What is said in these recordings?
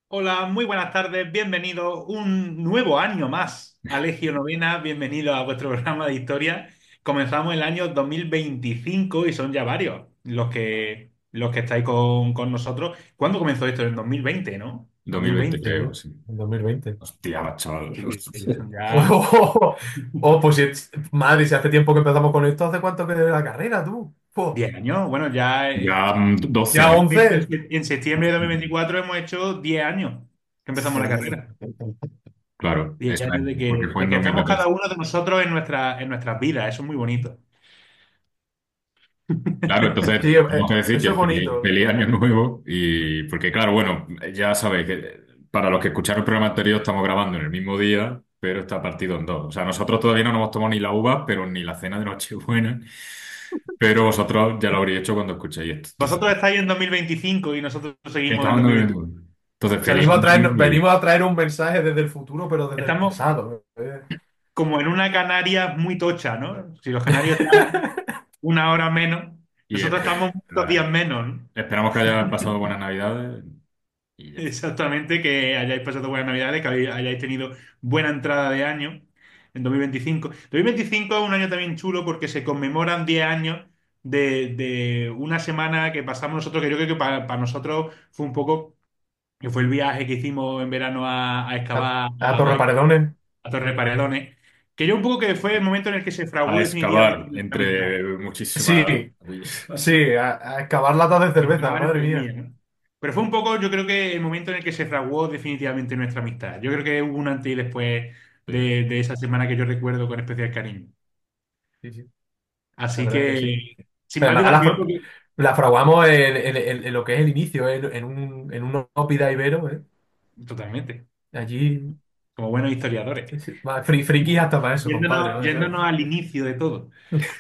Hola, muy buenas tardes, bienvenido un nuevo año más a Legio Novena, bienvenido a vuestro programa de historia. Comenzamos el año 2025 y son ya varios los que estáis con nosotros. ¿Cuándo comenzó esto? En 2020, ¿no? 2020 2020. creo, Sí, sí. en 2020. Hostia, chaval. Sí, sí, son ya Oh, pues madre, si hace tiempo que empezamos con esto, ¿hace cuánto que de la carrera, tú? 10 años. Bueno, ya Ya 12 Ya años. 11. en septiembre de 2024 hemos hecho 10 años que empezamos la Joder. carrera. Claro, 10 eso años de es, porque que, fue de en que estemos cada 2014. uno de nosotros en nuestras vidas. Eso es muy bonito. Claro, entonces Sí, tenemos que decir eso que es bonito. feliz año nuevo y porque claro, bueno, ya sabéis que para los que escucharon el programa anterior estamos grabando en el mismo día, pero está partido en dos. O sea, nosotros todavía no nos hemos tomado ni la uva, pero ni la cena de Nochebuena, pero vosotros ya lo habréis hecho cuando escuchéis esto. Entonces, Vosotros estáis en 2025 y nosotros seguimos en estamos en 2021. 2021. Entonces, feliz año nuevo. Venimos a traer un mensaje desde el futuro, pero desde el Estamos pasado. como en una Canarias muy tocha, ¿no? Si los canarios están una hora menos, Y nosotros estamos muchos días menos, ¿no? esperamos que hayas pasado buenas navidades y ya está. Exactamente, que hayáis pasado buenas Navidades, que hayáis tenido buena entrada de año en 2025. 2025 es un año también chulo porque se conmemoran 10 años de una semana que pasamos nosotros, que yo creo que para nosotros fue un poco, que fue el viaje que hicimos en verano a excavar A Torreparedones. a Torre Paredones, que yo un poco que fue el momento en el que se fraguó A definitivamente excavar nuestra amistad. entre muchísimas Sí, comillas. sí, a excavar latas de cerveza, Excavar madre entre mía. comillas, ¿no? Pero fue un poco, yo creo que el momento en el que se fraguó definitivamente nuestra amistad. Yo creo que hubo un antes y después Sí, de esa semana que yo recuerdo con especial cariño. Sí, sí, la Así verdad que sí. que, sin Pero más dilación, porque la fraguamos en lo que es el inicio, en un Ópida Ibero, ¿eh? totalmente, Allí, como buenos historiadores, sí, sí. Va, frikis hasta para eso, compadre. yéndonos al inicio de todo.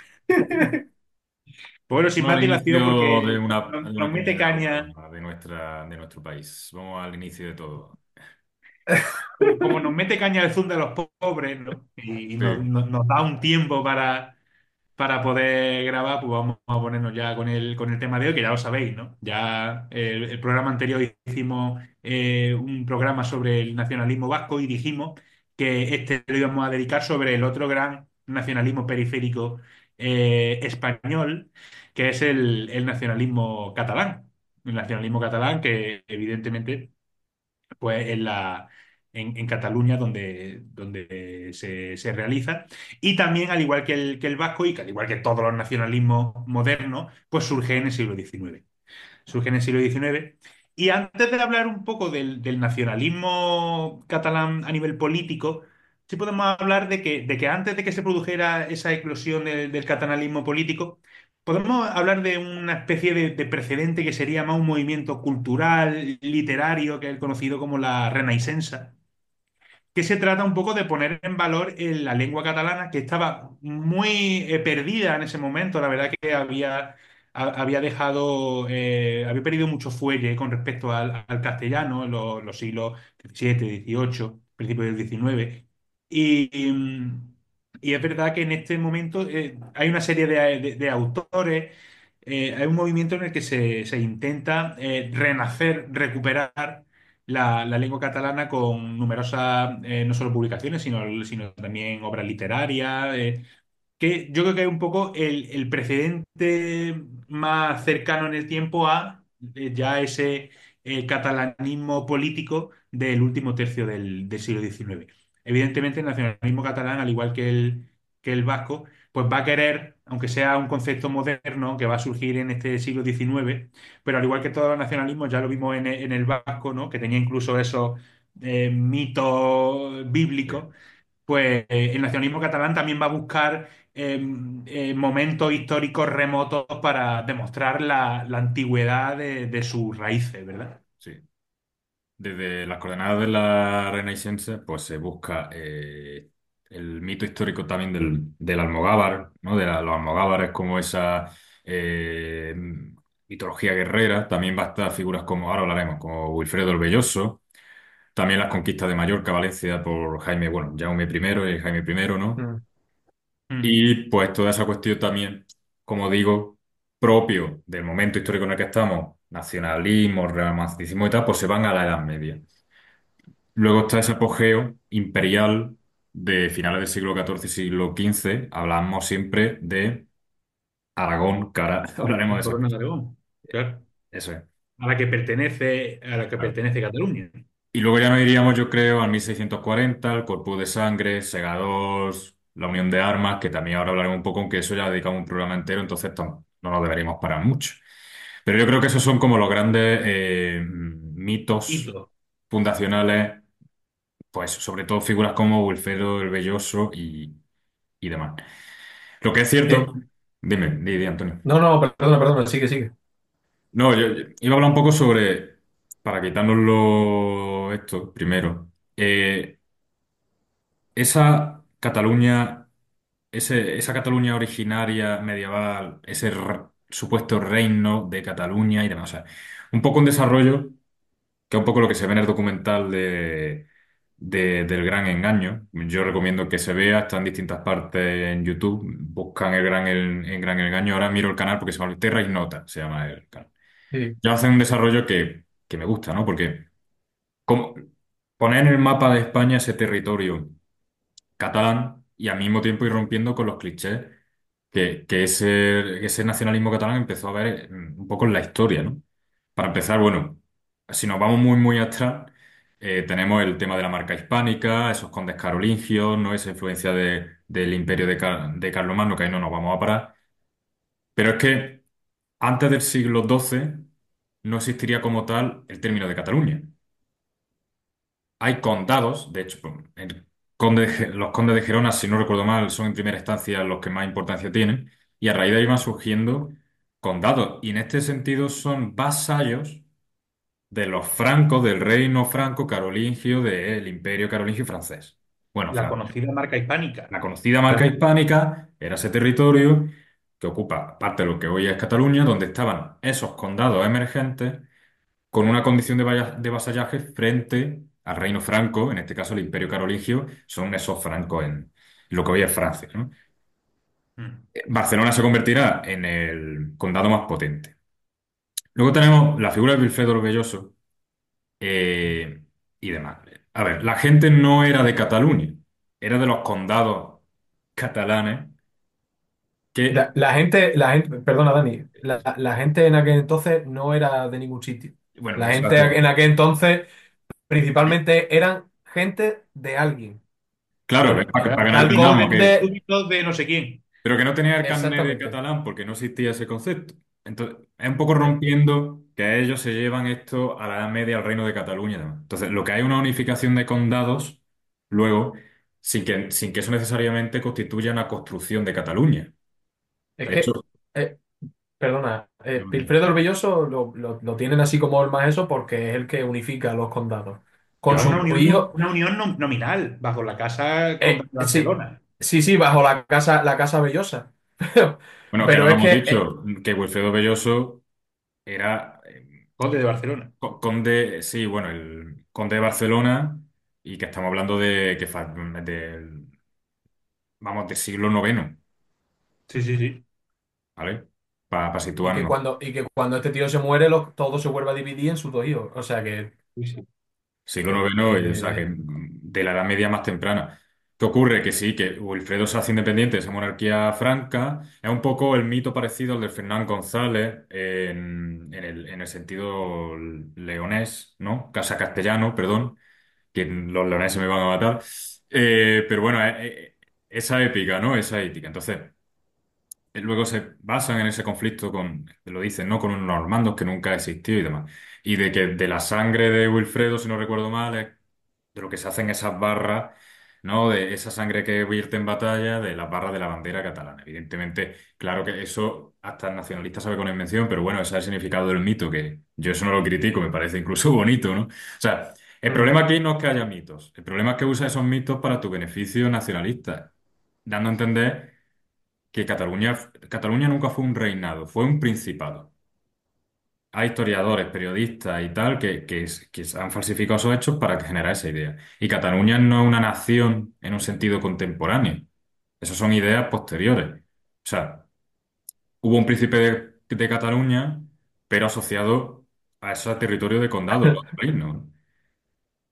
Pues bueno, sin vamos más al dilación, inicio porque de nos una mete comunidad caña. autónoma de nuestro país. Vamos al inicio de todo. Como nos mete caña el Zoom de los pobres, ¿no? Y Sí, nos da un tiempo para poder grabar, pues vamos a ponernos ya con el tema de hoy, que ya lo sabéis, ¿no? Ya el programa anterior hicimos un programa sobre el nacionalismo vasco y dijimos que este lo íbamos a dedicar sobre el otro gran nacionalismo periférico español, que es el nacionalismo catalán. El nacionalismo catalán que evidentemente pues en Cataluña donde se realiza. Y también, al igual que el vasco y que al igual que todos los nacionalismos modernos, pues surge en el siglo XIX. Surge en el siglo XIX. Y antes de hablar un poco del nacionalismo catalán a nivel político, sí podemos hablar de que antes de que se produjera esa eclosión del catalanismo político, podemos hablar de una especie de precedente que sería más un movimiento cultural, literario, que es el conocido como la Renaixença, que se trata un poco de poner en valor la lengua catalana, que estaba muy perdida en ese momento. La verdad que había dejado, había perdido mucho fuelle con respecto al castellano en los siglos XVII, XVIII, principios del XIX. Y es verdad que en este momento hay una serie de autores, hay un movimiento en el que se intenta renacer, recuperar la lengua catalana con numerosas, no solo publicaciones, sino también obras literarias, que yo creo que es un poco el precedente más cercano en el tiempo a ya ese catalanismo político del último tercio del siglo XIX. Evidentemente, el nacionalismo catalán, al igual que el vasco, pues va a querer, aunque sea un concepto moderno que va a surgir en este siglo XIX, pero al igual que todos los nacionalismos, ya lo vimos en el vasco, ¿no? Que tenía incluso esos mitos sí. bíblicos, pues el nacionalismo catalán también va a buscar momentos históricos remotos para demostrar la antigüedad de sus raíces, ¿verdad? Sí. Desde las coordenadas de la Renaissance, pues se busca el mito histórico también del Almogávar, ¿no? Los almogávares como esa eh, mitología guerrera. También va a estar figuras como, ahora hablaremos, como Wilfredo el Belloso. También las conquistas de Mallorca, Valencia por Jaime, bueno, Jaume I y Jaime I, ¿no? Mm. Mm. Y pues toda esa cuestión también, como digo, propio del momento histórico en el que estamos, nacionalismo, romanticismo y tal, pues se van a la Edad Media. luego está ese apogeo imperial de finales del siglo XIV y siglo XV. Hablamos siempre de Aragón, que ahora hablaremos La de eso. corona de Aragón. Claro. Eso es. A la que Claro. pertenece Cataluña. Y luego ya nos iríamos, yo creo, al 1640, el Corpus de Sangre, Segadors, la Unión de Armas, que también ahora hablaremos un poco, aunque eso ya dedicamos un programa entero, entonces no nos deberíamos parar mucho. Pero yo creo que esos son como los grandes mitos Hito. fundacionales, pues sobre todo figuras como Wilfredo el Belloso y demás. Lo que es Eh, cierto, dime, di, Antonio. no, no, perdona, perdona, sigue, sigue. No, yo iba a hablar un poco sobre, para quitárnoslo esto primero, esa Cataluña, esa Cataluña originaria medieval, ese supuesto reino de Cataluña y demás. O sea, un poco un desarrollo, que es un poco lo que se ve en el documental del Gran Engaño. Yo recomiendo que se vea, está en distintas partes en YouTube. Buscan el Gran Engaño. Ahora miro el canal porque se llama Terra Ignota, se llama el canal. Sí. Ya hacen un desarrollo que me gusta, ¿no? Porque como poner en el mapa de España ese territorio catalán y al mismo tiempo ir rompiendo con los clichés que ese nacionalismo catalán empezó a ver un poco en la historia, ¿no? Para empezar, bueno, si nos vamos muy, muy atrás, tenemos el tema de la marca hispánica, esos condes carolingios, ¿no? Esa influencia del imperio de Carlomagno, que ahí no nos vamos a parar. Pero es que antes del siglo XII no existiría como tal el término de Cataluña. Hay condados, de hecho, los condes de Gerona, si no recuerdo mal, son en primera instancia los que más importancia tienen, y a raíz de ahí van surgiendo condados, y en este sentido son vasallos de los francos, del reino franco carolingio, del imperio carolingio francés. Bueno, La francés. conocida marca hispánica. La conocida marca Claro. hispánica era ese territorio que ocupa parte de lo que hoy es Cataluña, donde estaban esos condados emergentes con una condición de vasallaje frente al reino franco, en este caso el Imperio Carolingio, son esos francos en lo que hoy es Francia, ¿no? Mm. Barcelona se convertirá en el condado más potente. Luego tenemos la figura de Wilfredo el Belloso eh, y demás. A ver, la gente no era de Cataluña, era de los condados catalanes que, La gente, perdona, Dani, la gente en aquel entonces no era de ningún sitio. bueno, La gente exacto. en aquel entonces principalmente eran gente de alguien. Claro, ¿Vale? para que nos Tal entendamos, conde, Súbdito de no sé quién. pero que no tenía el carnet de exactamente. catalán porque no existía ese concepto. Entonces, es un poco Eh, rompiendo que ellos se llevan esto a la Edad Media, al Reino de Cataluña y demás. Entonces, lo que hay es una unificación de condados, luego, sin que eso necesariamente constituya una construcción de Cataluña. Es De hecho, que, eh, perdona, Wilfredo el Belloso lo tienen así como el más eso porque es el que unifica los condados. Con Lleva sus hijos, una unión nominal bajo la casa conde de sí, Barcelona. sí, sí, bajo la casa Bellosa. Pero, bueno, que no pero lo es hemos que, dicho, que Wilfredo Belloso era Conde de Barcelona. conde, sí, bueno, el conde de Barcelona y que estamos hablando vamos, del siglo noveno. Sí, sí, sí. ¿Vale? Para y que situarnos. cuando este tío se muere, todo se vuelve a dividir en sus dos hijos. O sea Sí, sí. Siglo noveno, o sea, que que de la Edad Media más temprana. ¿Qué ocurre? Que sí, que Wilfredo se hace independiente de esa monarquía franca. Es un poco el mito parecido al de Fernán González en el sentido leonés, ¿no? Casa castellano, perdón, que los leoneses me van a matar. Pero bueno, esa épica, ¿no? Esa épica. Entonces, luego se basan en ese conflicto lo dicen, ¿no? Con unos normandos que nunca existió y demás. Y de que de la sangre de Wilfredo, si no recuerdo mal, es de lo que se hacen esas barras, ¿no? De esa sangre que vierte en batalla, de las barras de la bandera catalana. Evidentemente, claro que eso hasta el nacionalista sabe con invención, pero bueno, ese es el significado del mito, que yo eso no lo critico, me parece incluso bonito, ¿no? O sea, el mm, problema aquí no es que haya mitos, el problema es que usa esos mitos para tu beneficio nacionalista, dando a entender que Cataluña nunca fue un reinado, fue un principado. Hay historiadores, periodistas y tal que han falsificado esos hechos para generar esa idea. Y Cataluña no es una nación en un sentido contemporáneo. Esas son ideas posteriores. O sea, hubo un príncipe de Cataluña, pero asociado a ese territorio de condado, los reinos.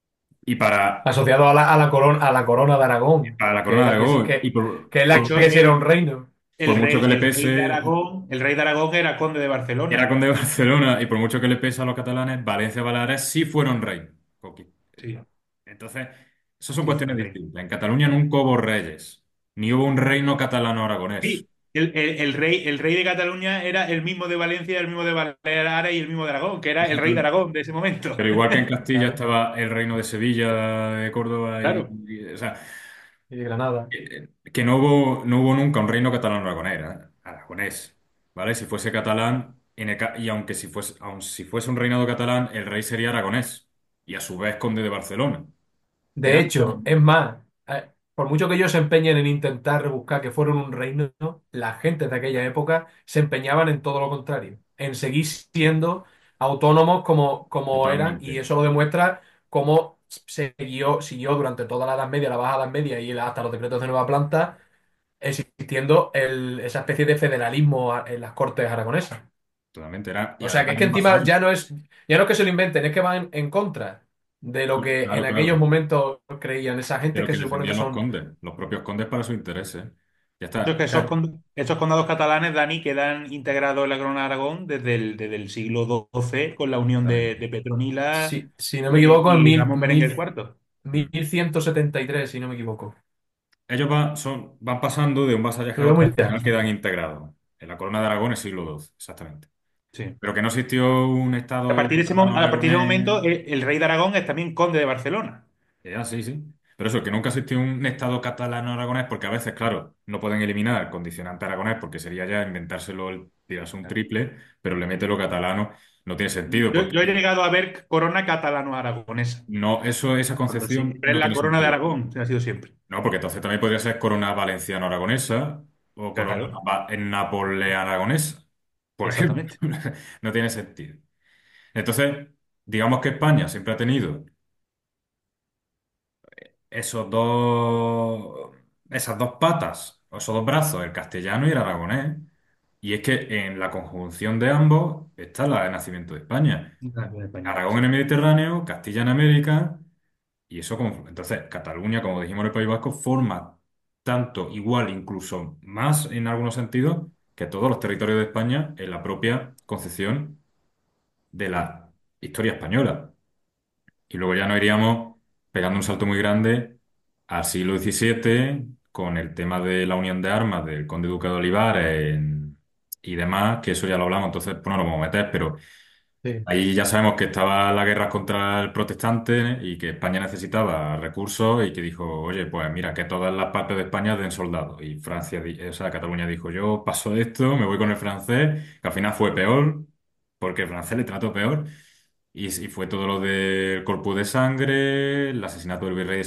y para, Asociado a la corona de y Aragón, para la que corona es de la que, Aragón, y que es De la hecho, que sí era un reino. por mucho que le pese, el rey de Aragón era conde de era Barcelona. conde de Barcelona, y por mucho que le pese a los catalanes, Valencia y Baleares sí fueron rey. Sí, Entonces, esas son sí, cuestiones fueron rey. distintas. En Cataluña nunca hubo reyes, ni hubo un reino catalano-aragonés. Sí, el rey de Cataluña era el mismo de Valencia, el mismo de Baleares y el mismo de Aragón, que era el rey de Exactamente. Aragón de ese momento. Pero igual que en Castilla Claro. estaba el reino de Sevilla, de Córdoba, Claro. o sea, Y de Granada. que no hubo nunca un reino catalano-aragonés, aragonés, ¿vale? Si fuese catalán, y aunque si fuese un reinado catalán, el rey sería aragonés, y a su vez conde de Barcelona. De Eran, hecho, es más, por mucho que ellos se empeñen en intentar rebuscar que fueron un reino, la gente de aquella época se empeñaban en todo lo contrario, en seguir siendo autónomos como eran, y totalmente, eso lo demuestra cómo siguió durante toda la Edad Media, la Baja Edad Media y hasta los decretos de Nueva Planta, existiendo esa especie de federalismo en las Cortes aragonesas. totalmente, y O sea, que además es que no encima pasaba. ya no es que se lo inventen, es que van en contra de lo que en Claro, aquellos claro. momentos creían esa De gente lo que que se supone que defendían los son. condes, los propios condes para sus intereses. Ya Eso es está. que Claro. esos condados catalanes, Dani, quedan integrados en la corona de Aragón desde el siglo XII con la unión Exactamente. de Petronila Si no me equivoco, en y Ramón Berenguer IV. 1173, si no me equivoco. Ellos van pasando de un vasallaje Lo a veo otro, muy al final lejano. quedan integrados. En la corona de Aragón es siglo XII, exactamente. Sí. Pero que no existió un estado A partir de ese momento, catalano-aragonés. el rey de Aragón es también conde de Barcelona. Sí, sí. Pero eso, que nunca existió un estado catalano-aragonés, porque a veces, claro, no pueden eliminar el condicionante aragonés, porque sería ya inventárselo, tirarse un triple, pero le mete lo catalano, no tiene sentido, Yo he porque llegado a ver corona catalano-aragonesa. no, esa Cuando concepción siempre es no la tiene corona de sentido. Aragón, ha sido siempre. No, porque entonces también podría ser corona valenciano-aragonesa o corona Claro, napoleón-aragonesa. Por ejemplo, exactamente. no tiene sentido. Entonces, digamos que España siempre ha tenido esos dos, esas dos patas, o esos dos brazos, el castellano y el aragonés. Y es que en la conjunción de ambos está el nacimiento de España. Nación española, Aragón en el sí. Mediterráneo, Castilla en América. Y eso, entonces, Cataluña, como dijimos en el País Vasco, forma tanto, igual, incluso más en algunos sentidos, que todos los territorios de España en la propia concepción de la historia española. Y luego ya nos iríamos pegando un salto muy grande al siglo XVII con el tema de la unión de armas del conde duque de Olivares y demás, que eso ya lo hablamos, entonces pues no lo vamos a meter, pero Sí. ahí ya sabemos que estaba la guerra contra el protestante y que España necesitaba recursos y que dijo, oye, pues mira, que todas las partes de España den soldados. Y Francia, o sea, Cataluña dijo, yo paso de esto, me voy con el francés, que al final fue peor, porque el francés le trató peor. Y fue todo lo del Corpus de Sangre, el asesinato del virrey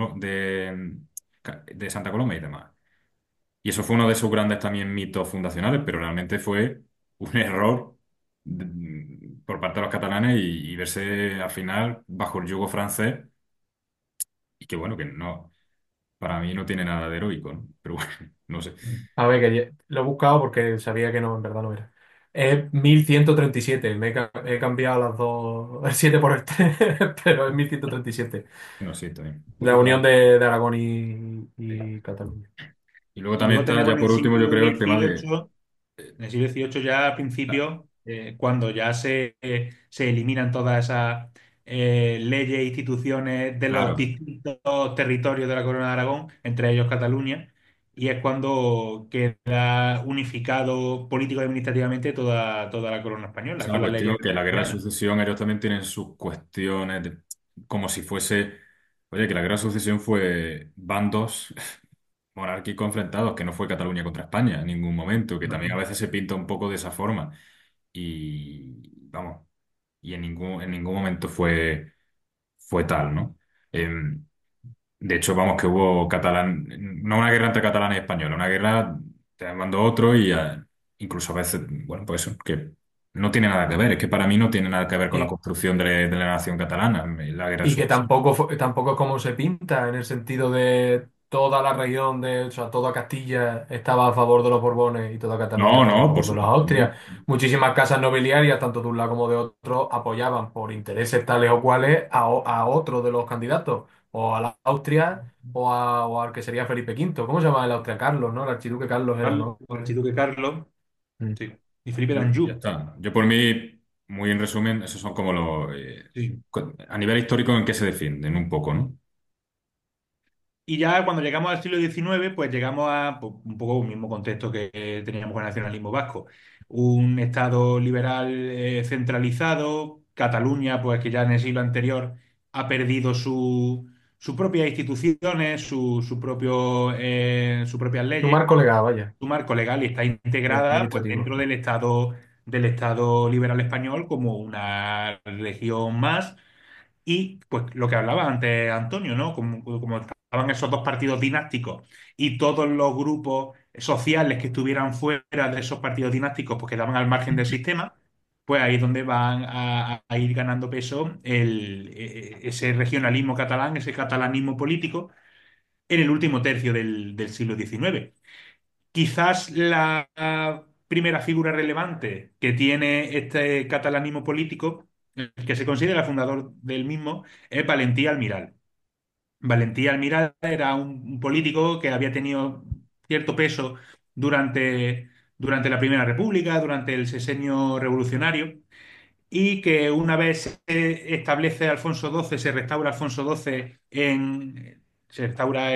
de Santa Coloma y demás. Y eso fue uno de sus grandes también mitos fundacionales, pero realmente fue un error por parte de los catalanes y verse al final bajo el yugo francés y que bueno, que no, para mí no tiene nada de heroico, ¿no? Pero bueno, no sé. A ver, lo he buscado porque sabía que no, en verdad no era. Es 1137. He cambiado las dos, el 7 por el 3, pero es 1137. No sé, también. La unión Igual. de Aragón y Sí. Cataluña. Y luego Y también luego está, tenemos ya en el por último, yo siglo creo, el tema de... XVIII, en el siglo XVIII ya al principio, cuando ya se eliminan todas esas leyes e instituciones de los Claro, distintos territorios de la Corona de Aragón, entre ellos Cataluña, y es cuando queda unificado político y administrativamente toda la Corona esa española, es la con las cuestión, leyes que la guerra de valencianas. sucesión, ellos también tienen sus cuestiones, como si fuese, oye, que la guerra de sucesión fue bandos monárquicos enfrentados, que no fue Cataluña contra España en ningún momento, que también a veces se pinta un poco de esa forma. Y vamos, y en ningún momento fue tal, ¿no? Em, de hecho, vamos, que hubo no una guerra entre catalán y español, una guerra te mandó otro y incluso a veces, bueno, pues eso, que no tiene nada que ver, es que para mí no tiene nada que ver con la Y, construcción de la nación catalana, la guerra de y que sucesión. tampoco es como se pinta, en el sentido de toda la región o sea, toda Castilla estaba a favor de los Borbones y toda Cataluña No, estaba a no, por favor de los supuesto que no. Austrias. Muchísimas casas nobiliarias, tanto de un lado como de otro, apoyaban por intereses tales o cuales a otro de los candidatos, o a la Austria o al que sería Felipe V. ¿Cómo se llama el Austria? Carlos, ¿no? El archiduque Carlos era, Carlos, ¿no? el archiduque Carlos, Mm. sí, y Felipe Y ya d'Anjou. está. Yo por mí, muy en resumen, esos son como los... Sí. a nivel histórico en qué se defienden un poco, ¿no? Y ya cuando llegamos al siglo XIX, pues llegamos a pues, un poco el mismo contexto que teníamos con el nacionalismo vasco. Un Estado liberal centralizado, Cataluña, pues que ya en el siglo anterior ha perdido sus propias instituciones, sus propias Tu leyes, marco legal, vaya, su marco legal y está integrada pues, administrativo. dentro del Estado liberal español como una región más y pues lo que hablaba antes Antonio, ¿no? Como estaban esos dos partidos dinásticos y todos los grupos sociales que estuvieran fuera de esos partidos dinásticos pues quedaban al margen del sistema, pues ahí es donde van a ir ganando peso ese regionalismo catalán, ese catalanismo político en el último tercio del siglo XIX. Quizás la primera figura relevante que tiene este catalanismo político, el que se considera fundador del mismo, es Valentí Almiral. Valentí Almiral era un político que había tenido cierto peso durante la Primera República, durante el sexenio revolucionario, y que una vez se establece Alfonso XII, se restaura Alfonso XII se restaura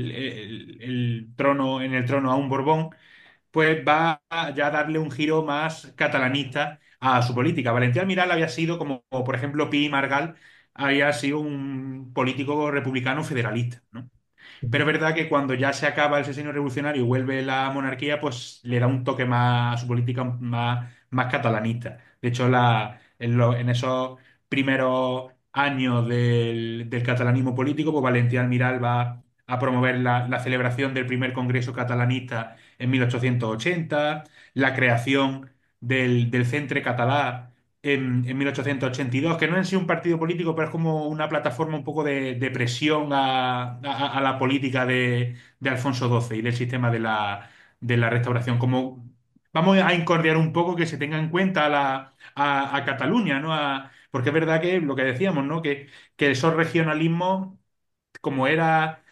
el trono en el trono a un Borbón, pues va a ya darle un giro más catalanista a su política. Valentí Almiral había sido, como por ejemplo Pi y Margal, había sido un político republicano federalista, ¿no? Pero es verdad que cuando ya se acaba el sexenio revolucionario y vuelve la monarquía, pues le da un toque más a su política más catalanista. De hecho, en esos primeros años del catalanismo político, pues Valentí Almiral va a promover la celebración del primer Congreso Catalanista en 1880, la creación del Centre Català en 1882, que no es en sí un partido político, pero es como una plataforma un poco de presión a la política de Alfonso XII y del sistema de la restauración. Como vamos a incordiar un poco que se tenga en cuenta a Cataluña, ¿no? Porque es verdad que lo que decíamos, ¿no? Que esos regionalismos como era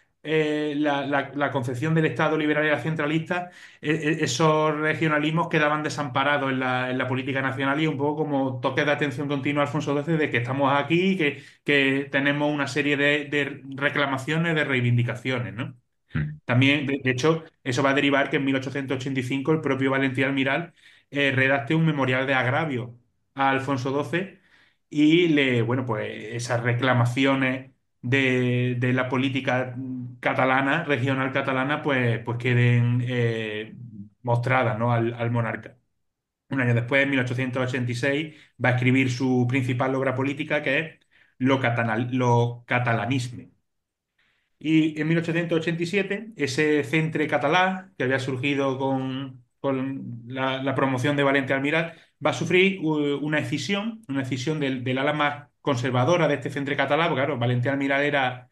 la concepción del Estado liberal y la centralista, esos regionalismos quedaban desamparados en la política nacional y un poco como toque de atención continua Alfonso XII de que estamos aquí y que tenemos una serie de reclamaciones, de reivindicaciones, ¿no? Mm. También, de hecho, eso va a derivar que en 1885 el propio Valentín Almiral redacte un memorial de agravio a Alfonso XII y bueno, pues esas reclamaciones de la política catalana, regional catalana, pues queden mostradas, ¿no? al monarca. Un año después, en 1886, va a escribir su principal obra política, que es lo catalanisme. Y en 1887, ese centre catalá, que había surgido con la promoción de Valente Almiral, va a sufrir una escisión del ala más conservadora de este centre catalá, porque claro, Valente Almiral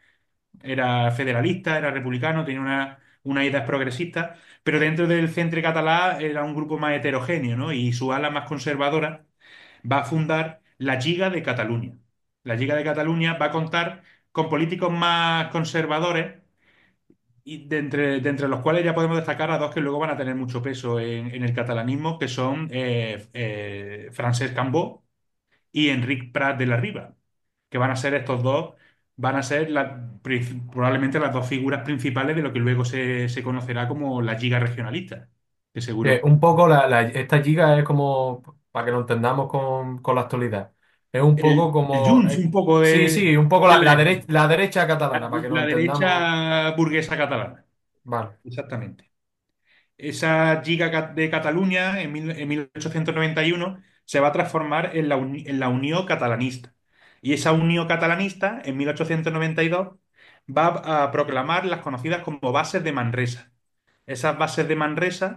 era federalista, era republicano, tenía una ideas progresistas, pero dentro del centre catalá era un grupo más heterogéneo, ¿no? Y su ala más conservadora va a fundar la Lliga de Cataluña. La Lliga de Cataluña va a contar con políticos más conservadores y de entre los cuales ya podemos destacar a dos que luego van a tener mucho peso en el catalanismo, que son Francesc Cambó y Enric Prat de la Riba, que van a ser estos dos, van a ser probablemente las dos figuras principales de lo que luego se conocerá como la Lliga Regionalista, que seguro. Un poco esta giga es como, para que lo entendamos con la actualidad, es un poco El como, Junts, un poco sí, sí, un poco del left, la derecha catalana, para que lo la entendamos. derecha burguesa catalana. Vale. Exactamente. Esa Lliga de Cataluña en 1891 se va a transformar en la Unió Catalanista. Y esa Unió Catalanista en 1892 va a proclamar las conocidas como bases de Manresa. Esas bases de Manresa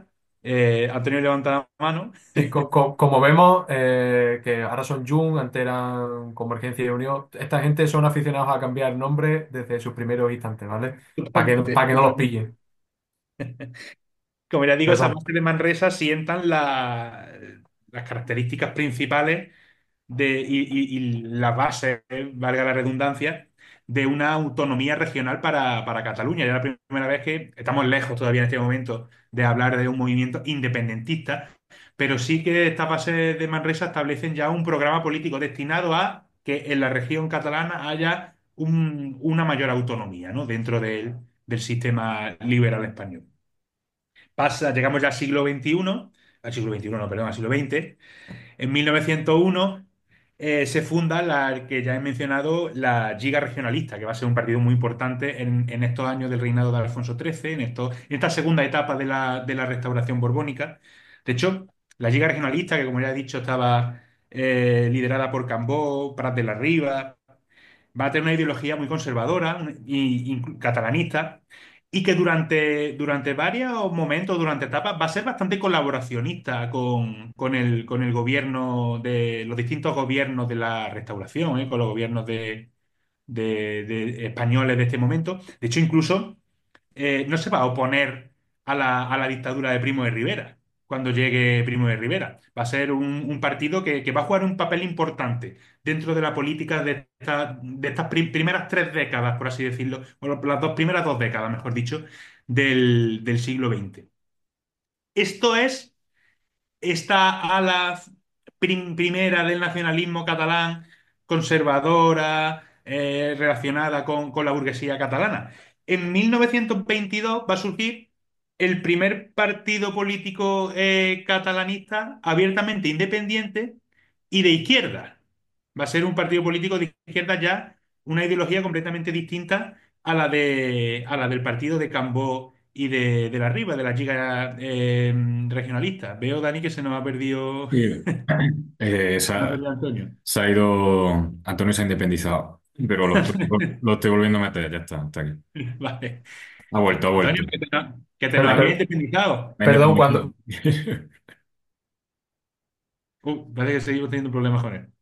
Antonio levanta la mano. Sí, como vemos, que ahora son Jun, antes eran Convergencia y Unión, esta gente son aficionados a cambiar nombre desde sus primeros instantes, ¿vale? Totalmente, Para que no los totalmente. pillen. Como ya digo, esa Perdón. base de Manresa sientan las características principales y la base, valga la redundancia, de una autonomía regional para Cataluña. Ya es la primera vez que estamos lejos todavía en este momento de hablar de un movimiento independentista, pero sí que estas bases de Manresa establecen ya un programa político destinado a que en la región catalana haya una mayor autonomía, ¿no? Dentro del sistema liberal español. Llegamos ya al siglo XXI, al siglo XXI, no, perdón, al siglo XX. En 1901 se funda la que ya he mencionado, la Lliga Regionalista, que va a ser un partido muy importante en estos años del reinado de Alfonso XIII, en esta segunda etapa de la restauración borbónica. De hecho, la Lliga Regionalista, que como ya he dicho, estaba liderada por Cambó, Prat de la Riba, va a tener una ideología muy conservadora y catalanista y que durante varios momentos, durante etapas, va a ser bastante colaboracionista con el gobierno de los distintos gobiernos de la restauración, con los gobiernos de españoles de este momento. De hecho, incluso no se va a oponer a la dictadura de Primo de Rivera cuando llegue Primo de Rivera. Va a ser un partido que va a jugar un papel importante dentro de la política de estas primeras 3 décadas, por así decirlo, bueno, las primeras 2 décadas, mejor dicho, del siglo XX. Esto es esta ala primera del nacionalismo catalán, conservadora, relacionada con la burguesía catalana. En 1922 va a surgir el primer partido político catalanista abiertamente independiente y de izquierda. Va a ser un partido político de izquierda ya, una ideología completamente distinta a la del partido de Cambó y de la Riba, de la Lliga regionalista. Veo, Dani, que se nos ha perdido, Sí. Eh, se se nos ha ha, perdido Antonio. se ha ido, Antonio se ha independizado, pero lo estoy volviendo a meter, ya está, está aquí. Vale. Ha vuelto, ha vuelto. Antonio, que te nos Per- había per- independizado. Me he Perdón, independizado. cuando, Parece que seguimos teniendo problemas con él.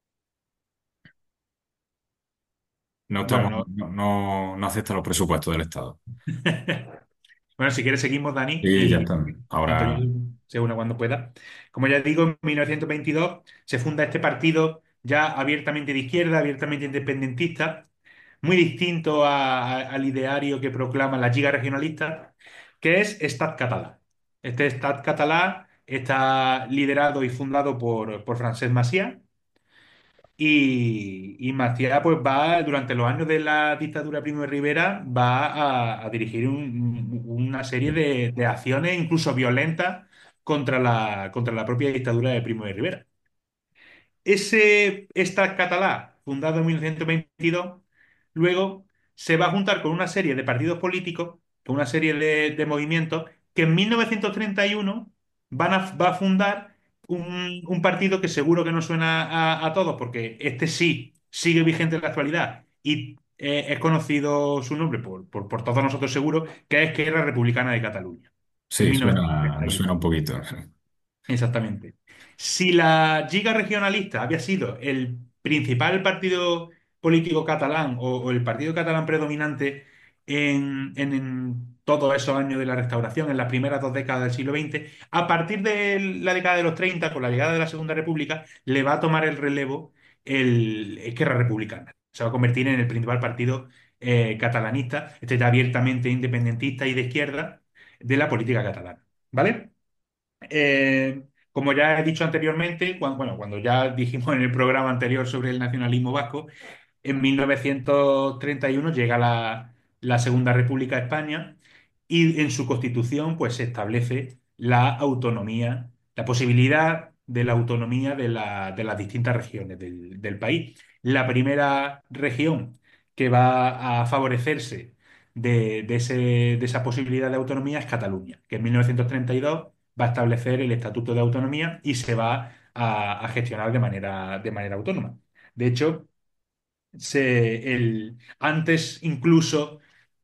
No Bueno, estamos, no. no acepta los presupuestos del Estado. Bueno, si quieres seguimos, Dani, Sí, ya y está. Antonio Ahora, se una cuando pueda. Como ya digo, en 1922 se funda este partido ya abiertamente de izquierda, abiertamente independentista, muy distinto al ideario que proclama la Lliga Regionalista, que es Estat Català. Este Estat Català está liderado y fundado por Francesc Macià, y Macià, pues durante los años de la dictadura de Primo de Rivera, va a dirigir una serie de acciones, incluso violentas, contra la propia dictadura de Primo de Rivera. Ese Estat catalá, fundado en 1922, luego se va a juntar con una serie de partidos políticos, con una serie de movimientos, que en 1931 va a fundar un partido que seguro que no suena a todos, porque este sí sigue vigente en la actualidad y es conocido su nombre por todos nosotros seguro, que es Esquerra Republicana de Cataluña, en sí, me 1931. suena un poquito. Exactamente. Si la Lliga Regionalista había sido el principal partido político catalán o el partido catalán predominante en todos esos años de la Restauración, en las primeras 2 décadas del siglo XX, a partir de la década de los 30, con la llegada de la Segunda República, le va a tomar el relevo el Esquerra Republicana. Se va a convertir en el principal partido catalanista, este ya abiertamente independentista y de izquierda de la política catalana. ¿Vale? Como ya he dicho anteriormente, cuando ya dijimos en el programa anterior sobre el nacionalismo vasco, en 1931 llega la Segunda República de España y en su constitución pues se establece la autonomía, la posibilidad de la autonomía de las distintas regiones del país. La primera región que va a favorecerse de esa posibilidad de autonomía es Cataluña, que en 1932 va a establecer el Estatuto de Autonomía y se va a gestionar de manera autónoma. De hecho, antes incluso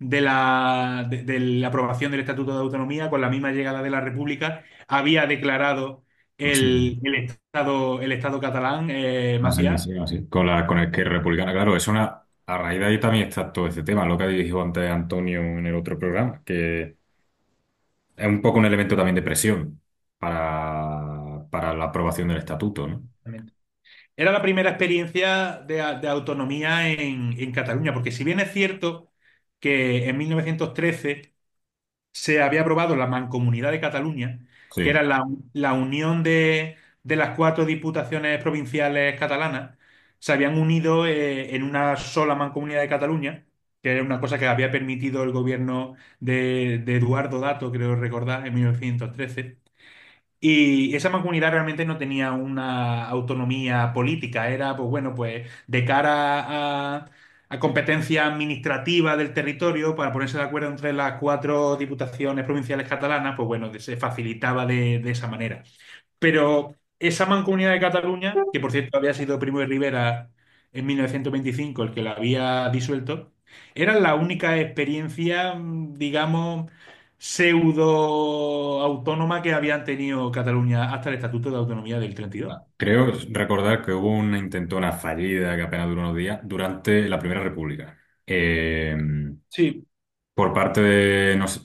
de la aprobación del Estatuto de Autonomía, con la misma llegada de la República, había declarado Sí. el Estado catalán, Así, Maciá. sí, así. Con el que es republicana, claro, es una. A raíz de ahí también está todo ese tema, lo que ha dirigido antes Antonio en el otro programa, que es un poco un elemento también de presión para la aprobación del estatuto, ¿no? Era la primera experiencia de autonomía en Cataluña, porque si bien es cierto que en 1913 se había aprobado la Mancomunidad de Cataluña, que era Sí. la unión de las cuatro diputaciones provinciales catalanas, se habían unido en una sola Mancomunidad de Cataluña, que era una cosa que había permitido el gobierno de Eduardo Dato, creo recordar, en 1913. Y esa mancomunidad realmente no tenía una autonomía política, era, pues bueno, pues de cara a competencia administrativa del territorio, para ponerse de acuerdo entre las cuatro diputaciones provinciales catalanas, pues bueno, se facilitaba de esa manera. Pero esa mancomunidad de Cataluña, que por cierto había sido Primo de Rivera en 1925 el que la había disuelto, era la única experiencia, digamos, pseudo autónoma que habían tenido Cataluña hasta el Estatuto de Autonomía del 32. Creo recordar que hubo una intentona fallida que apenas duró unos días durante la Primera República. Sí, Por parte de, no sé,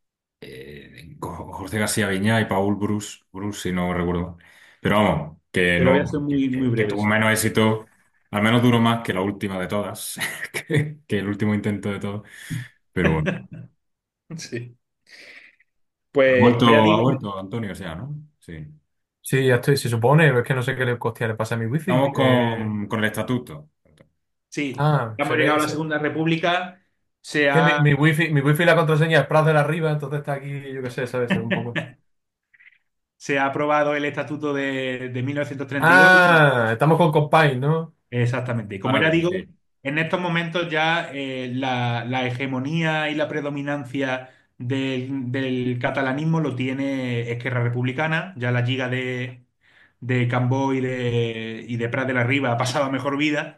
José García Viñá y Paul Bruce, si no recuerdo mal. Pero vamos, que pero había no, sido muy, muy que breve, tuvo sí. menos éxito, al menos duró más que la última de todas, que el último intento de todo. Pero bueno. Sí. Pues, como ya Ha digo, vuelto Antonio, o sea, ¿no? Sí. Sí, ya estoy, se supone, pero es que no sé qué le costea le pasa a mi wifi. Estamos con el estatuto. sí, Ah, hemos llegado a la Segunda República, se que ha mi wifi y la contraseña es Prat de la Riva, entonces está aquí, yo qué sé, ¿sabes? Es un poco. se ha aprobado el Estatuto de 1932. Ah, estamos con Compay, ¿no? Exactamente. Y como Ahora ya bien, digo, sí. en estos momentos ya la hegemonía y la predominancia del catalanismo lo tiene Esquerra Republicana. Ya la Lliga de Cambó y de Prat de la Riba ha pasado a mejor vida.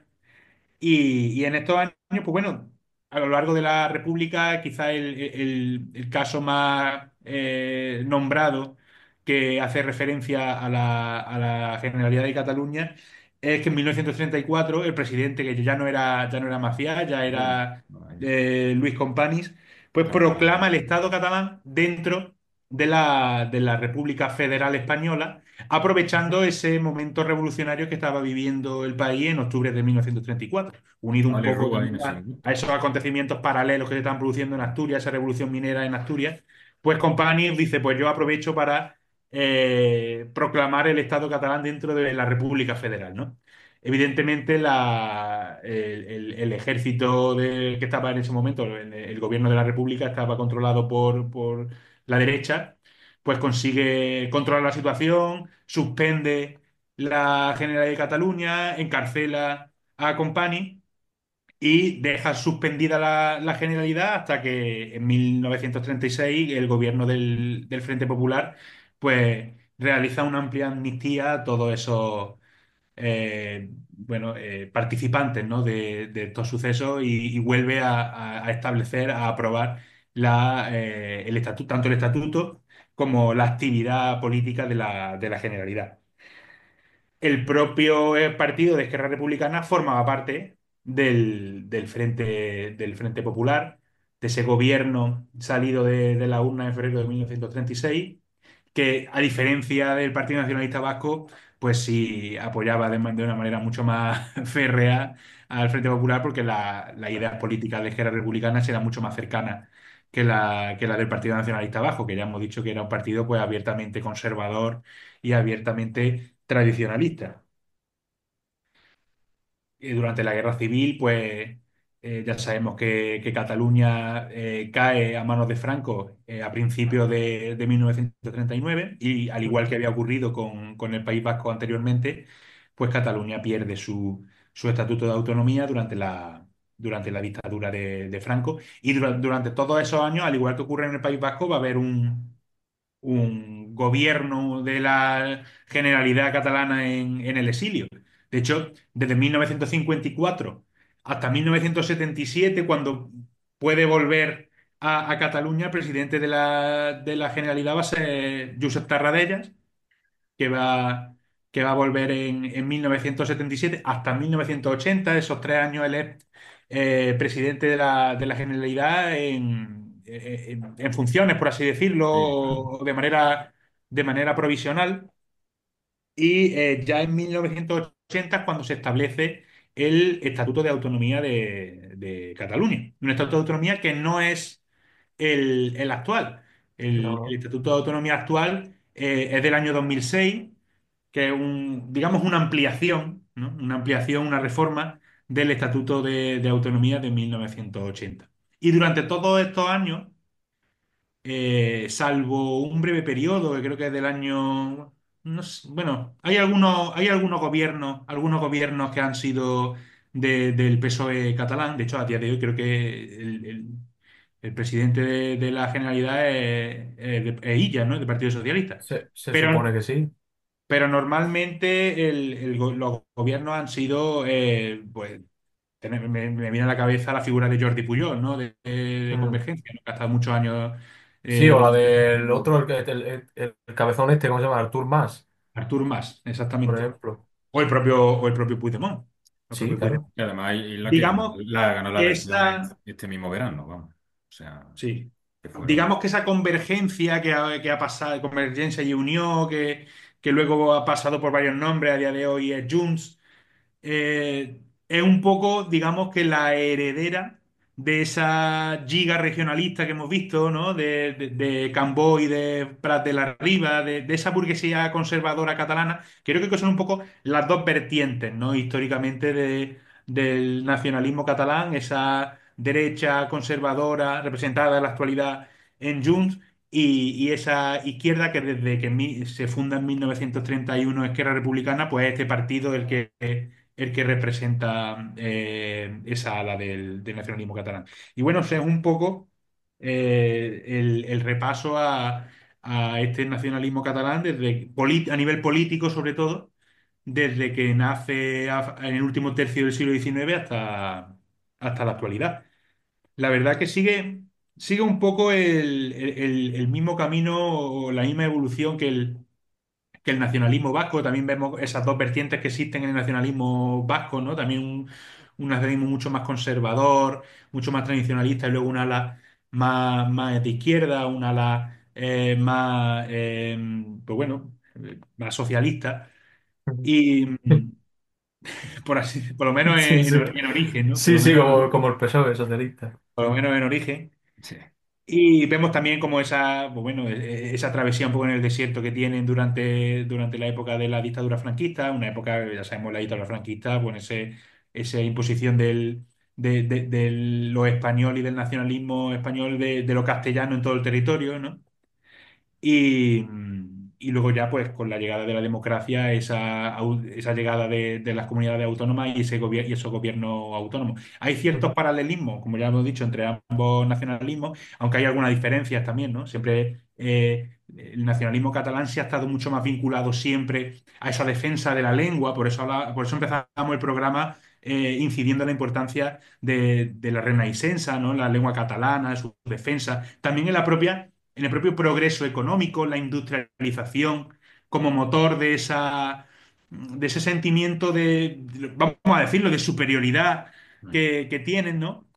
Y en estos años, pues bueno, a lo largo de la República, quizá el caso más nombrado que hace referencia a la Generalidad de Cataluña es que en 1934 el presidente, que ya no era Maciá, ya No, era no, Luis Companys, pues claro. proclama el Estado catalán dentro de la República Federal Española, aprovechando ese momento revolucionario que estaba viviendo el país en octubre de 1934, unido un Vale, poco Rúa ahí también en ese a momento. esos acontecimientos paralelos que se están produciendo en Asturias, esa revolución minera en Asturias. Pues Companys dice, pues yo aprovecho para proclamar el Estado catalán dentro de la República Federal, ¿no? Evidentemente, el ejército que estaba en ese momento, el gobierno de la República, estaba controlado por la derecha, pues consigue controlar la situación, suspende la Generalidad de Cataluña, encarcela a Company y deja suspendida la Generalidad hasta que en 1936 el gobierno del Frente Popular pues realiza una amplia amnistía a todos esos participantes, ¿no? de estos sucesos y vuelve a establecer, a aprobar el estatuto, tanto el estatuto como la actividad política de la Generalidad. El propio partido de Esquerra Republicana formaba parte del Frente Popular, de ese gobierno salido de la urna en febrero de 1936, que a diferencia del Partido Nacionalista Vasco, pues sí apoyaba de una manera mucho más férrea al Frente Popular, porque las ideas políticas de Esquerra Republicana eran mucho más cercanas que la del Partido Nacionalista Vasco, que ya hemos dicho que era un partido pues abiertamente conservador y abiertamente tradicionalista. Durante la Guerra Civil, pues ya sabemos que Cataluña cae a manos de Franco a principios de 1939 y al igual que había ocurrido con el País Vasco anteriormente, pues Cataluña pierde su estatuto de autonomía durante la dictadura de Franco y durante todos esos años, al igual que ocurre en el País Vasco, va a haber un gobierno de la Generalidad catalana en el exilio. De hecho, desde 1954 hasta 1977, cuando puede volver a Cataluña, el presidente de la Generalidad va a ser Josep Tarradellas, que va, que va a volver en 1977 hasta 1980. Esos 3 años él es presidente de la Generalidad en funciones, por así decirlo, Sí. o de manera provisional. Y ya en 1980 es cuando se establece el Estatuto de Autonomía de Cataluña. Un Estatuto de Autonomía que no es el actual. El No. Estatuto de Autonomía actual es del año 2006, que es digamos, una ampliación, ¿no? Una ampliación, una reforma del Estatuto de Autonomía de 1980. Y durante todos estos años, salvo un breve periodo, que creo que es del año... bueno, hay algunos gobiernos que han sido del PSOE catalán. De hecho, a día de hoy creo que el presidente de la Generalidad es Illa, ¿no? Del Partido Socialista. Se supone Pero, que sí. pero normalmente los gobiernos han sido, pues, me viene a la cabeza la figura de Jordi Puyol, ¿no? De Mm. Convergencia, ¿no? Que ha estado muchos años Sí, o la del gobernando. otro, el cabezón este, ¿cómo se llama? Artur Mas, Artur Mas, por exactamente. ejemplo. O el propio Puigdemont. El Sí, propio claro. Puigdemont. Y además hay Isla que Digamos ganó las que elecciones esa, este mismo verano, vamos. O sea, sí, que fueron. digamos que esa convergencia que ha pasado, Convergencia y Unió, que luego ha pasado por varios nombres, a día de hoy es Junts. Es un poco, digamos que la heredera de esa giga regionalista que hemos visto, ¿no? De Cambó y de Prat de la Riba, de esa burguesía conservadora catalana. Creo que son un poco las dos vertientes, ¿no? Históricamente del nacionalismo catalán, esa derecha conservadora representada en la actualidad en Junts. Y esa izquierda que desde que se funda en 1931 Esquerra Republicana, pues este partido el que representa esa ala del nacionalismo catalán. Y bueno, ese es un poco el repaso a este nacionalismo catalán a nivel político, sobre todo, desde que nace en el último tercio del siglo XIX hasta la actualidad. La verdad que sigue un poco el mismo camino o la misma evolución que el nacionalismo vasco. También vemos esas dos vertientes que existen en el nacionalismo vasco, ¿no? También un nacionalismo mucho más conservador, mucho más tradicionalista, y luego un ala más de izquierda, un ala más, pues bueno, más socialista. Ujú. Y por lo menos Sí, sí. en origen, ¿no? Por Sí, lo sí, menos, como el PSOE, socialista. por lo menos en origen. Sí. Y vemos también como esa, pues bueno, esa travesía un poco en el desierto que tienen durante la época de la dictadura franquista, una época, ya sabemos, la dictadura franquista, bueno, esa imposición de lo español y del nacionalismo español, de lo castellano en todo el territorio, ¿no? Y luego ya, pues, con la llegada de la democracia, esa llegada de las comunidades autónomas y esos gobiernos autónomos. Hay ciertos Ujú. paralelismos, como ya hemos dicho, entre ambos nacionalismos, aunque hay algunas diferencias también, ¿no? Siempre el nacionalismo catalán se ha estado mucho más vinculado siempre a esa defensa de la lengua. Por eso empezamos el programa incidiendo en la importancia de la Renaixença, ¿no? La lengua catalana, su defensa. También en el propio progreso económico, la industrialización como motor de ese sentimiento vamos a decirlo, de superioridad Mm. que tienen, ¿no?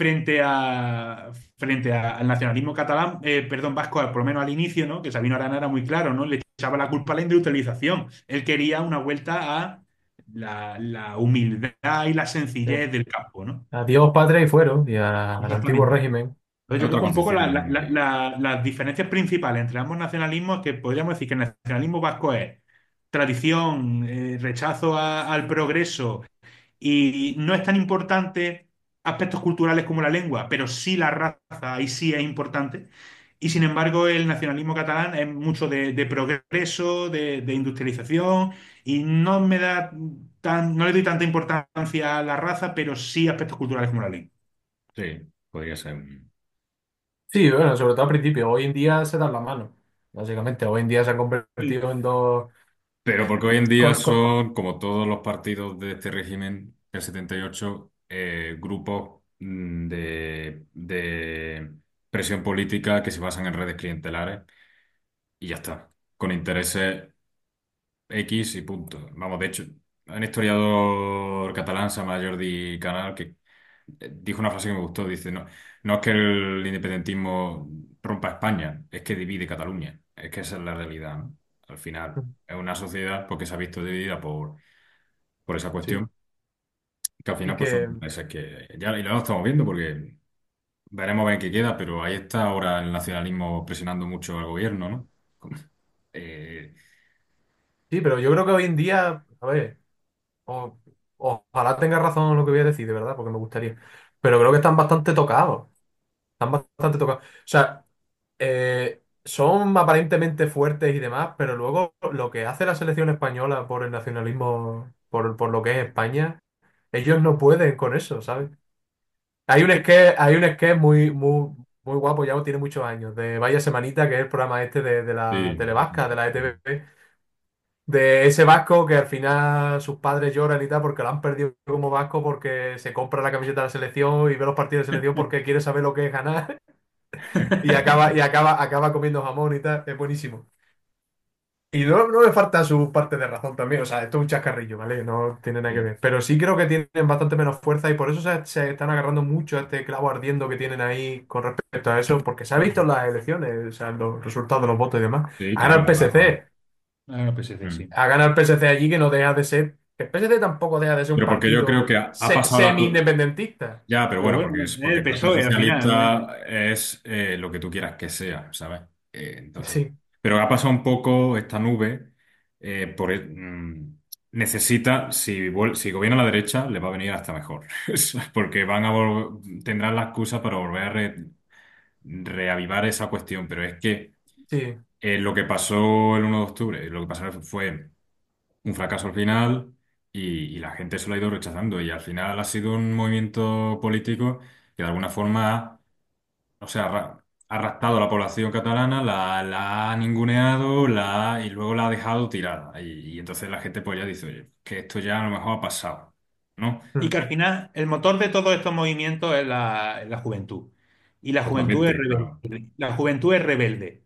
Al nacionalismo catalán, perdón, vasco, por lo menos al inicio, ¿no? Que Sabino Arana era muy claro, ¿no? Le echaba la culpa a la industrialización. Él quería una vuelta a la humildad y la Sí. sencillez del campo, ¿no? Adiós, patria y fueron, al antiguo Exactamente. régimen. Entonces yo creo Otra que un poco concepción. las diferencias principales entre ambos nacionalismos es que podríamos decir que el nacionalismo vasco es tradición, rechazo al progreso, y no es tan importante aspectos culturales como la lengua, pero sí la raza, ahí sí es importante. Y sin embargo el nacionalismo catalán es mucho de progreso, de industrialización, y no le doy tanta importancia a la raza, pero sí aspectos culturales como la lengua. Sí, podría ser un. Sí, bueno, sobre todo al principio. Hoy en día se dan la mano, básicamente. Hoy en día se han convertido en dos... Pero porque hoy en día con- son, como todos los partidos de este régimen del 78, grupos. de presión política que se basan en redes clientelares y ya está, con intereses X y punto. Vamos, de hecho, hay un historiador catalán, se llama Jordi Canal, que dijo una frase que me gustó, dice, no, no es que el independentismo rompa España, es que divide Cataluña, es que esa es la realidad, ¿no? Al final, es una sociedad porque se ha visto dividida por esa Sí. cuestión, que al Y final pues son que, intereses que ya y lo estamos viendo porque veremos a ver qué queda, pero ahí está ahora el nacionalismo presionando mucho al gobierno, ¿no? Como- eh, sí, pero yo creo que hoy en día, a ver, ojalá tenga razón en lo que voy a decir, de verdad, porque me gustaría. Pero creo que están bastante tocados. Están bastante tocados. O sea, son aparentemente fuertes y demás, pero luego lo que hace la selección española por el nacionalismo, por lo que es España, ellos no pueden con eso, ¿sabes? Hay un sketch muy guapo, ya tiene muchos años, de Vaya Semanita, que es el programa este de la sí, Televasca, de la ETV, de ese vasco que al final sus padres lloran y tal porque lo han perdido como vasco porque se compra la camiseta de la selección y ve los partidos de selección porque quiere saber lo que es ganar y acaba comiendo jamón y tal. Es buenísimo. Y no le falta su parte de razón también. O sea, esto es un chascarrillo, ¿vale? No tiene nada que sí, ver. Pero sí creo que tienen bastante menos fuerza y por eso se están agarrando mucho a este clavo ardiendo que tienen ahí con respecto a eso, porque se ha visto en las elecciones, o sea, los resultados de los votos y demás. sí, Ha ganado claro, el además. PSC. Ah, PSC, Mm. sí. Ha ganado el PSC allí que no deja de ser. El PSC tampoco deja de ser un Pero porque yo creo partido que ha pasado la... semi-independentista. Ya, pero Pero bueno, bueno, porque es porque el el Partido PSOE al final, ¿no? Socialista es lo que tú quieras que sea, ¿sabes? Entonces, Sí, pero ha pasado un poco esta nube, necesita, si gobierna la derecha, le va a venir hasta mejor, porque tendrán la excusa para volver a reavivar esa cuestión, pero es que sí, lo que pasó el 1 de octubre, lo que pasó fue un fracaso al final y la gente se lo ha ido rechazando y al final ha sido un movimiento político que de alguna forma o sea, ha raptado a la población catalana, la ha ninguneado y luego la ha dejado tirada. Y entonces la gente pues ya dice, oye, que esto ya a lo mejor ha pasado, ¿no? Y mm, que al final el motor de todos estos movimientos es la juventud. Y la juventud es Totalmente, rebelde. claro. La juventud es rebelde.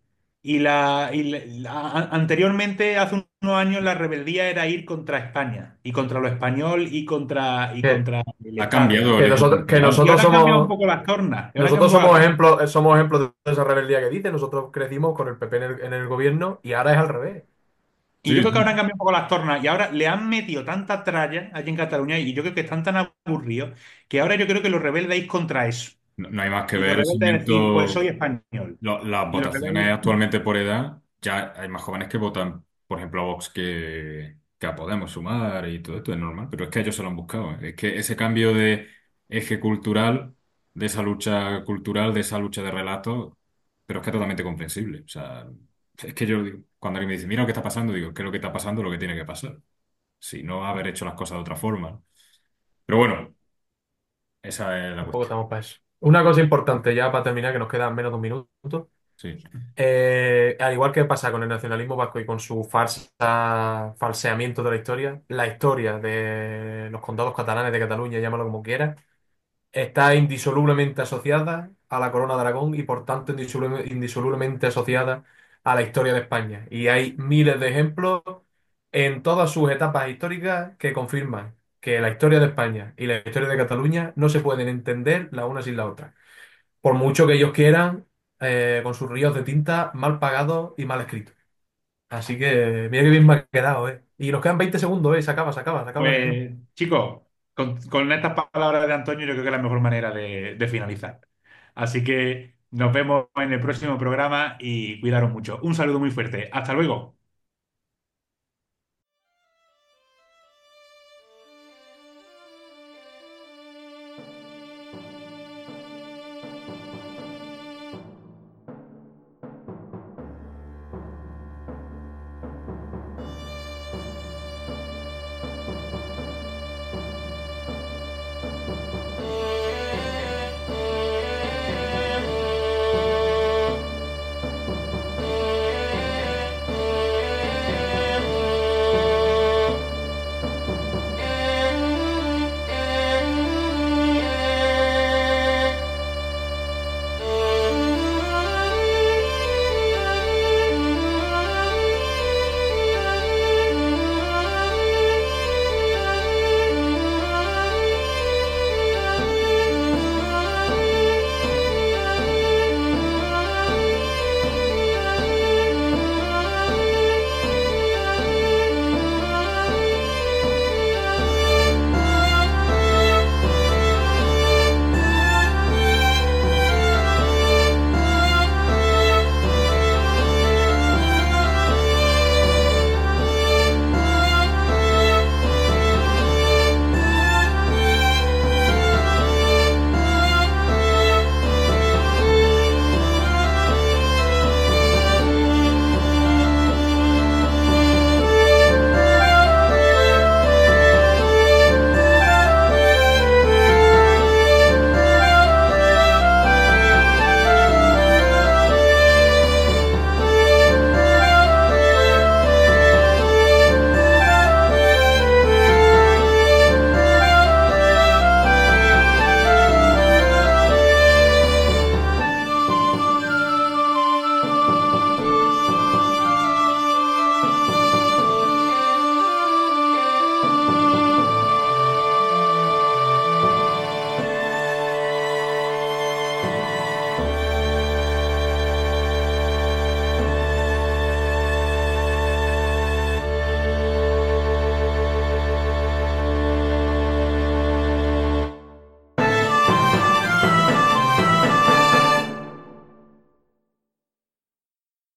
Anteriormente, hace unos años, la rebeldía era ir contra España y contra lo español y que, contra el Ha Estado. cambiado el que eje nosotros, que cultural. Y nosotros ahora han cambiado un somos, poco las tornas. Y ahora han nosotros cambiado las somos tornas. ejemplos, somos ejemplos de esa rebeldía que dice. Nosotros crecimos con el PP en el gobierno y ahora es al revés. Y yo Sí, creo que ahora han sí. cambiado un poco las tornas y ahora le han metido tanta tralla allí en Cataluña y yo creo que están tan aburridos que ahora yo creo que los rebeldes es contra eso. No, no hay más que Y los ver ese rebeldes decir, pues soy momento. español. Las Y los votaciones rebeldes, actualmente por edad, ya hay más jóvenes que votan, por ejemplo, a Vox que a Podemos Sumar y todo esto es normal, pero es que ellos se lo han buscado. Es que ese cambio de eje cultural, de esa lucha cultural, de esa lucha de relato, pero es que es totalmente comprensible. O sea, es que yo, cuando alguien me dice, mira lo que está pasando, digo, ¿qué es lo que está pasando? Lo que tiene que pasar. Si no haber hecho las cosas de otra forma, ¿no? Pero bueno, esa es la Tampoco cuestión. estamos para eso. Una cosa importante ya para terminar, que nos quedan menos de un minuto. Sí, Al igual que pasa con el nacionalismo vasco y con su falseamiento de la historia de los condados catalanes de Cataluña, llámalo como quieras, está indisolublemente asociada a la corona de Aragón y por tanto indisolublemente asociada a la historia de España. Y hay miles de ejemplos en todas sus etapas históricas que confirman que la historia de España y la historia de Cataluña no se pueden entender la una sin la otra. Por mucho que ellos quieran, con sus ríos de tinta mal pagados y mal escritos. Así que mira qué bien me ha quedado, ¿eh? Y nos quedan 20 segundos, ¿eh? Se acaba el tiempo. pues chicos, con estas palabras de Antonio yo creo que es la mejor manera de finalizar. Así que nos vemos en el próximo programa y cuidaros mucho. Un saludo muy fuerte. Hasta luego.